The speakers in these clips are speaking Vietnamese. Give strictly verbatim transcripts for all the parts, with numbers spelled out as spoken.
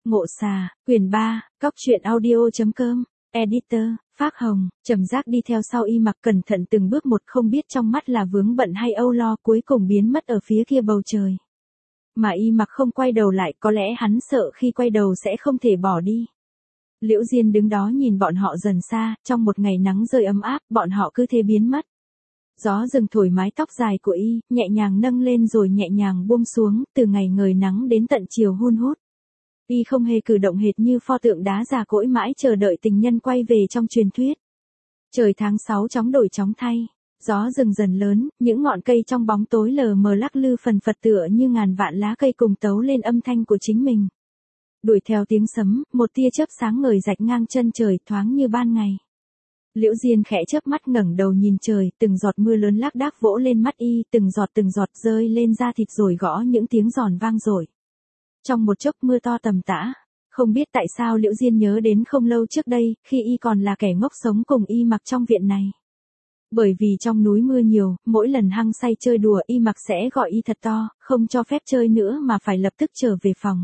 Ngộ Xà, quyển ba, cóc truyện audio.com, editor, Phác Hồng, Trầm Giác đi theo sau Y Mặc cẩn thận từng bước một, không biết trong mắt là vướng bận hay âu lo, cuối cùng biến mất ở phía kia bầu trời. Mà Y Mặc không quay đầu lại, có lẽ hắn sợ khi quay đầu sẽ không thể bỏ đi. Liễu Diên đứng đó nhìn bọn họ dần xa, trong một ngày nắng rơi ấm áp, bọn họ cứ thế biến mất. Gió rừng thổi mái tóc dài của Y, nhẹ nhàng nâng lên rồi nhẹ nhàng buông xuống, từ ngày ngời nắng đến tận chiều hun hút. Y không hề cử động hệt như pho tượng đá già cỗi mãi chờ đợi tình nhân quay về trong truyền thuyết. Trời tháng sáu chóng đổi chóng thay, gió rừng dần lớn, những ngọn cây trong bóng tối lờ mờ lắc lư phần phật tựa như ngàn vạn lá cây cùng tấu lên âm thanh của chính mình. Đuổi theo tiếng sấm, một tia chớp sáng ngời rạch ngang chân trời, thoáng như ban ngày. Liễu Diên khẽ chớp mắt ngẩng đầu nhìn trời, từng giọt mưa lớn lác đác vỗ lên mắt Y, từng giọt từng giọt rơi lên da thịt rồi gõ những tiếng giòn vang dội. Trong một chốc mưa to tầm tã, không biết tại sao Liễu Diên nhớ đến không lâu trước đây, khi Y còn là kẻ ngốc sống cùng Y Mặc trong viện này. Bởi vì trong núi mưa nhiều, mỗi lần hăng say chơi đùa Y Mặc sẽ gọi Y thật to, không cho phép chơi nữa mà phải lập tức trở về phòng.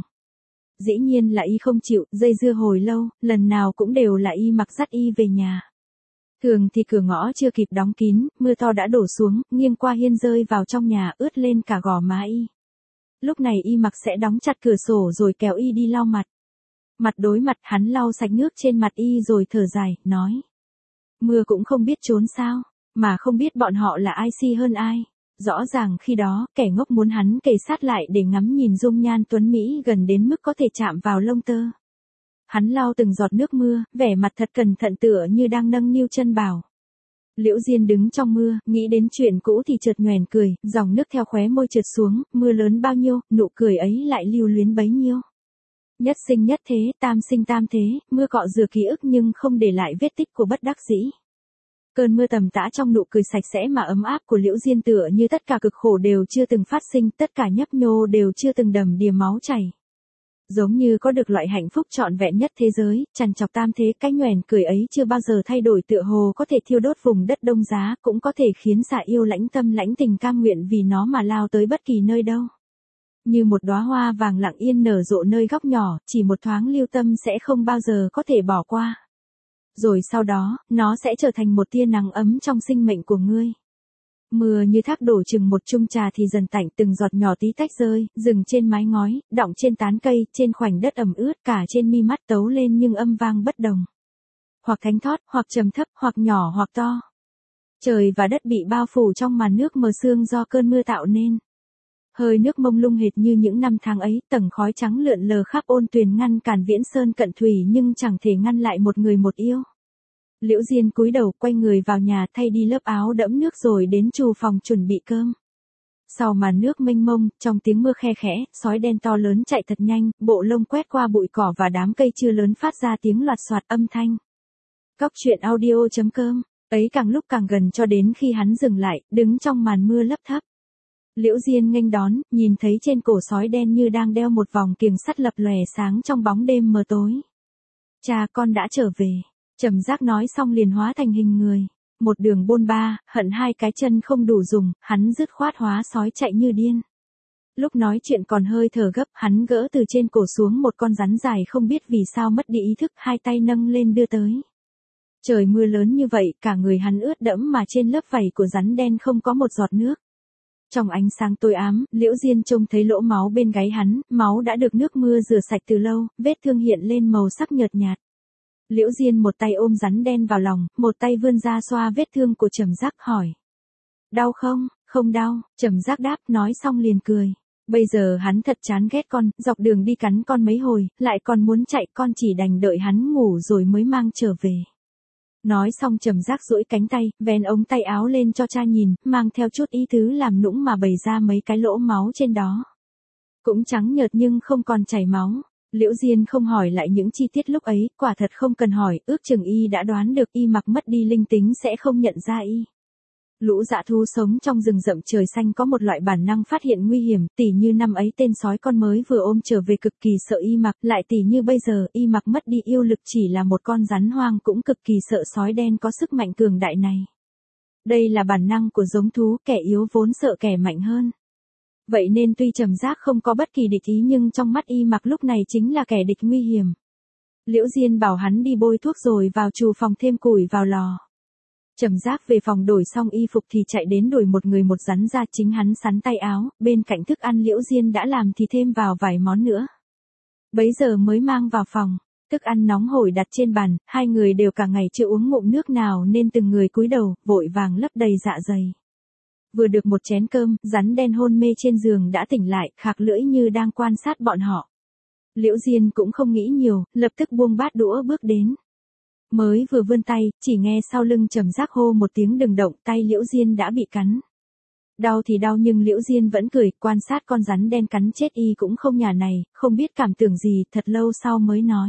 Dĩ nhiên là Y không chịu, dây dưa hồi lâu, lần nào cũng đều là Y Mặc dắt Y về nhà. Thường thì cửa ngõ chưa kịp đóng kín, mưa to đã đổ xuống, nghiêng qua hiên rơi vào trong nhà, ướt lên cả gò má Y. Lúc này Y Mặc sẽ đóng chặt cửa sổ rồi kéo Y đi lau mặt. Mặt đối mặt, hắn lau sạch nước trên mặt Y rồi thở dài, nói. Mưa cũng không biết trốn sao, mà không biết bọn họ là ai si hơn ai. Rõ ràng khi đó, kẻ ngốc muốn hắn kề sát lại để ngắm nhìn dung nhan tuấn Mỹ gần đến mức có thể chạm vào lông tơ. Hắn lau từng giọt nước mưa, vẻ mặt thật cẩn thận tựa như đang nâng niu chân bảo. Liễu Diên đứng trong mưa, nghĩ đến chuyện cũ thì chợt nhoẻn cười, dòng nước theo khóe môi trượt xuống, mưa lớn bao nhiêu, nụ cười ấy lại lưu luyến bấy nhiêu. Nhất sinh nhất thế, tam sinh tam thế, mưa cọ rửa ký ức nhưng không để lại vết tích của bất đắc dĩ. Cơn mưa tầm tã trong nụ cười sạch sẽ mà ấm áp của Liễu Diên tựa như tất cả cực khổ đều chưa từng phát sinh, tất cả nhấp nhô đều chưa từng đầm đìa máu chảy. Giống như có được loại hạnh phúc trọn vẹn nhất thế giới, trằn trọc tam thế, cái nhoẻn cười ấy chưa bao giờ thay đổi, tựa hồ có thể thiêu đốt vùng đất Đông Giá, cũng có thể khiến xạ yêu lãnh tâm lãnh tình cam nguyện vì nó mà lao tới bất kỳ nơi đâu. Như một đóa hoa vàng lặng yên nở rộ nơi góc nhỏ, chỉ một thoáng lưu tâm sẽ không bao giờ có thể bỏ qua. Rồi sau đó, nó sẽ trở thành một tia nắng ấm trong sinh mệnh của ngươi. Mưa như thác đổ chừng một chung trà thì dần tạnh, từng giọt nhỏ tí tách rơi, dừng trên mái ngói, đọng trên tán cây, trên khoảnh đất ẩm ướt, cả trên mi mắt tấu lên nhưng âm vang bất đồng. Hoặc thánh thót, hoặc trầm thấp, hoặc nhỏ hoặc to. Trời và đất bị bao phủ trong màn nước mờ sương do cơn mưa tạo nên. Hơi nước mông lung hệt như những năm tháng ấy, tầng khói trắng lượn lờ khắp ôn tuyền ngăn cản viễn sơn cận thủy nhưng chẳng thể ngăn lại một người một yêu. Liễu Diên cúi đầu quay người vào nhà thay đi lớp áo đẫm nước rồi đến trù phòng chuẩn bị cơm. Sau màn nước mênh mông, trong tiếng mưa khe khẽ, sói đen to lớn chạy thật nhanh, bộ lông quét qua bụi cỏ và đám cây chưa lớn phát ra tiếng loạt soạt âm thanh. Cóc truyện audio.com, ấy càng lúc càng gần cho đến khi hắn dừng lại, đứng trong màn mưa lấp thấp. Liễu Diên nghênh đón, nhìn thấy trên cổ sói đen như đang đeo một vòng kiềng sắt lập lòe sáng trong bóng đêm mờ tối. Cha con đã trở về. Trầm Giác nói xong liền hóa thành hình người. Một đường bôn ba, hận hai cái chân không đủ dùng, hắn dứt khoát hóa sói chạy như điên. Lúc nói chuyện còn hơi thở gấp, hắn gỡ từ trên cổ xuống một con rắn dài không biết vì sao mất đi ý thức, hai tay nâng lên đưa tới. Trời mưa lớn như vậy, cả người hắn ướt đẫm mà trên lớp vảy của rắn đen không có một giọt nước. Trong ánh sáng tối ám, Liễu Diên trông thấy lỗ máu bên gáy hắn, máu đã được nước mưa rửa sạch từ lâu, vết thương hiện lên màu sắc nhợt nhạt. Liễu Diên một tay ôm rắn đen vào lòng, một tay vươn ra xoa vết thương của Trầm Giác hỏi. Đau không? Không đau, Trầm Giác đáp, nói xong liền cười. Bây giờ hắn thật chán ghét con, dọc đường đi cắn con mấy hồi, lại còn muốn chạy, con chỉ đành đợi hắn ngủ rồi mới mang trở về. Nói xong Trầm Giác duỗi cánh tay, vén ống tay áo lên cho cha nhìn, mang theo chút ý tứ làm nũng mà bày ra mấy cái lỗ máu trên đó. Cũng trắng nhợt nhưng không còn chảy máu. Liễu Diên không hỏi lại những chi tiết lúc ấy, quả thật không cần hỏi, ước chừng Y đã đoán được Y Mặc mất đi linh tính sẽ không nhận ra Y. Lũ dã thú sống trong rừng rậm trời xanh có một loại bản năng phát hiện nguy hiểm, tỉ như năm ấy tên sói con mới vừa ôm trở về cực kỳ sợ Y Mặc, lại tỉ như bây giờ Y Mặc mất đi yêu lực chỉ là một con rắn hoang cũng cực kỳ sợ sói đen có sức mạnh cường đại này. Đây là bản năng của giống thú, kẻ yếu vốn sợ kẻ mạnh hơn. Vậy nên tuy Trầm Giác không có bất kỳ địch ý nhưng trong mắt Y Mặc lúc này chính là kẻ địch nguy hiểm. Liễu Diên bảo hắn đi bôi thuốc rồi vào trù phòng thêm củi vào lò. Trầm Giác về phòng đổi xong y phục thì chạy đến đuổi một người một rắn ra, chính hắn sắn tay áo, bên cạnh thức ăn Liễu Diên đã làm thì thêm vào vài món nữa. Bấy giờ mới mang vào phòng, thức ăn nóng hổi đặt trên bàn, hai người đều cả ngày chưa uống ngụm nước nào nên từng người cúi đầu, vội vàng lấp đầy dạ dày. Vừa được một chén cơm, rắn đen hôn mê trên giường đã tỉnh lại, khạc lưỡi như đang quan sát bọn họ. Liễu Diên cũng không nghĩ nhiều, lập tức buông bát đũa bước đến. Mới vừa vươn tay, chỉ nghe sau lưng Trầm Giác hô một tiếng đừng động, tay Liễu Diên đã bị cắn. Đau thì đau nhưng Liễu Diên vẫn cười, quan sát con rắn đen cắn chết y cũng không nhả này, không biết cảm tưởng gì, thật lâu sau mới nói.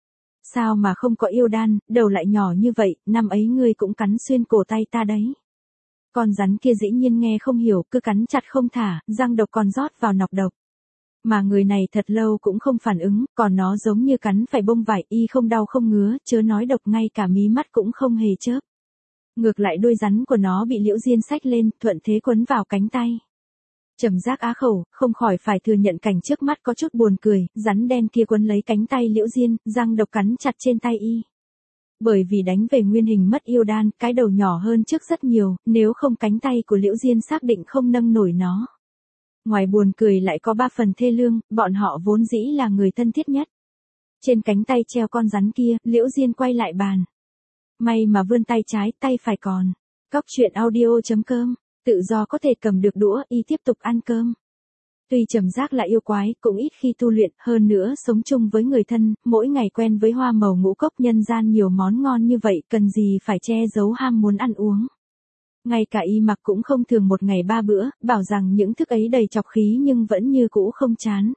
Sao mà không có yêu đan, đầu lại nhỏ như vậy, năm ấy ngươi cũng cắn xuyên cổ tay ta đấy. Con rắn kia dĩ nhiên nghe không hiểu, cứ cắn chặt không thả, răng độc còn rót vào nọc độc. Mà người này thật lâu cũng không phản ứng, còn nó giống như cắn phải bông vải, y không đau không ngứa, chớ nói độc ngay cả mí mắt cũng không hề chớp. Ngược lại đuôi rắn của nó bị Liễu Diên xách lên, thuận thế quấn vào cánh tay. Trầm Giác á khẩu, không khỏi phải thừa nhận cảnh trước mắt có chút buồn cười, rắn đen kia quấn lấy cánh tay Liễu Diên, răng độc cắn chặt trên tay y. Bởi vì đánh về nguyên hình mất yêu đan, cái đầu nhỏ hơn trước rất nhiều, nếu không cánh tay của Liễu Diên xác định không nâng nổi nó. Ngoài buồn cười lại có ba phần thê lương, bọn họ vốn dĩ là người thân thiết nhất. Trên cánh tay treo con rắn kia, Liễu Diên quay lại bàn. May mà vươn tay trái, tay phải còn. Cóc truyện audio chấm com, tự do có thể cầm được đũa, y tiếp tục ăn cơm. Tuy Trầm Giác là yêu quái, cũng ít khi tu luyện, hơn nữa sống chung với người thân, mỗi ngày quen với hoa màu ngũ cốc nhân gian nhiều món ngon như vậy, cần gì phải che giấu ham muốn ăn uống. Ngay cả Y Mặc cũng không thường một ngày ba bữa, bảo rằng những thức ấy đầy chọc khí nhưng vẫn như cũ không chán.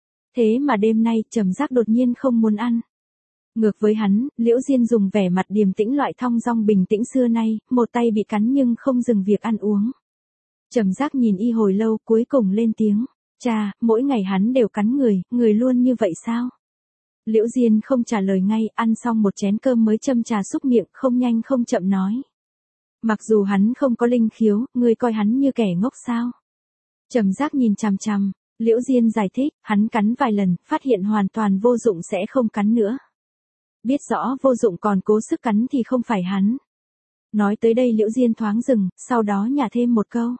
Thế mà đêm nay Trầm Giác đột nhiên không muốn ăn. Ngược với hắn, Liễu Diên dùng vẻ mặt điềm tĩnh loại thong dong bình tĩnh xưa nay, một tay bị cắn nhưng không dừng việc ăn uống. Trầm Giác nhìn y hồi lâu cuối cùng lên tiếng. Cha, mỗi ngày hắn đều cắn người, người luôn như vậy sao? Liễu Diên không trả lời ngay, ăn xong một chén cơm mới châm trà xúc miệng, không nhanh không chậm nói. Mặc dù hắn không có linh khiếu, người coi hắn như kẻ ngốc sao? Trầm Giác nhìn chằm chằm, Liễu Diên giải thích, hắn cắn vài lần, phát hiện hoàn toàn vô dụng sẽ không cắn nữa. Biết rõ vô dụng còn cố sức cắn thì không phải hắn. Nói tới đây Liễu Diên thoáng dừng, sau đó nhả thêm một câu.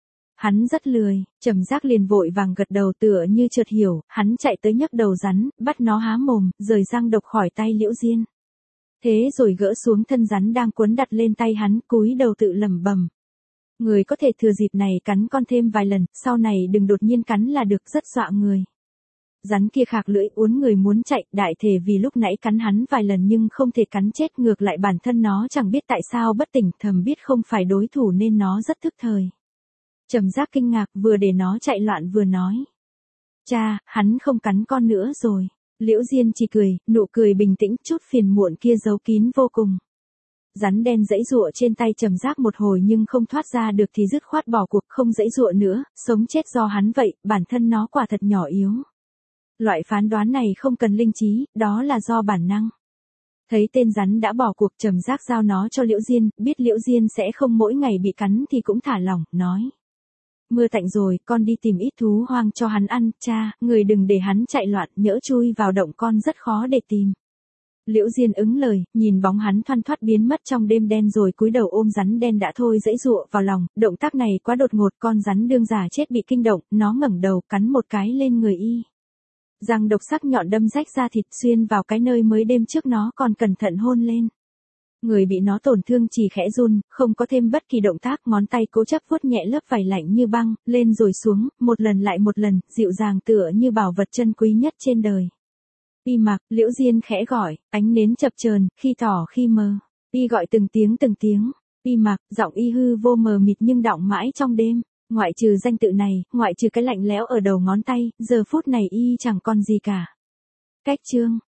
Hắn rất lười, Trầm Giác liền vội vàng gật đầu tựa như chợt hiểu, hắn chạy tới nhấc đầu rắn, bắt nó há mồm, rời răng độc khỏi tay Liễu Diên. Thế rồi gỡ xuống thân rắn đang cuốn đặt lên tay hắn, cúi đầu tự lẩm bẩm. Người có thể thừa dịp này cắn con thêm vài lần, sau này đừng đột nhiên cắn là được, rất dọa người. Rắn kia khạc lưỡi uốn người muốn chạy, đại thể vì lúc nãy cắn hắn vài lần nhưng không thể cắn chết, ngược lại bản thân nó chẳng biết tại sao bất tỉnh, thầm biết không phải đối thủ nên nó rất thức thời. Trầm Giác kinh ngạc, vừa để nó chạy loạn vừa nói. Cha, hắn không cắn con nữa rồi. Liễu Diên chỉ cười, nụ cười bình tĩnh, chút phiền muộn kia giấu kín vô cùng. Rắn đen giãy giụa trên tay Trầm Giác một hồi nhưng không thoát ra được thì dứt khoát bỏ cuộc, không giãy giụa nữa, sống chết do hắn vậy, bản thân nó quả thật nhỏ yếu. Loại phán đoán này không cần linh trí, đó là do bản năng. Thấy tên rắn đã bỏ cuộc, Trầm Giác giao nó cho Liễu Diên, biết Liễu Diên sẽ không mỗi ngày bị cắn thì cũng thả lỏng, nói. Mưa tạnh rồi, con đi tìm ít thú hoang cho hắn ăn, cha, người đừng để hắn chạy loạn, nhỡ chui vào động con rất khó để tìm. Liễu Diên ứng lời, nhìn bóng hắn thoăn thoắt biến mất trong đêm đen rồi cúi đầu ôm rắn đen đã thôi giãy giụa vào lòng, động tác này quá đột ngột, con rắn đương giả chết bị kinh động, nó ngẩng đầu cắn một cái lên người y. Răng độc sắc nhọn đâm rách da thịt xuyên vào cái nơi mới đêm trước nó còn cẩn thận hôn lên. Người bị nó tổn thương chỉ khẽ run, không có thêm bất kỳ động tác, ngón tay cố chấp vuốt nhẹ lớp vải lạnh như băng, lên rồi xuống, một lần lại một lần, dịu dàng tựa như bảo vật chân quý nhất trên đời. Y Mặc, Liễu Diên khẽ gọi, ánh nến chập chờn, khi tỏ khi mờ. Y gọi từng tiếng từng tiếng. Y Mặc, giọng y hư vô mờ mịt nhưng đọng mãi trong đêm. Ngoại trừ danh tự này, ngoại trừ cái lạnh lẽo ở đầu ngón tay, giờ phút này y chẳng còn gì cả. Cách chương.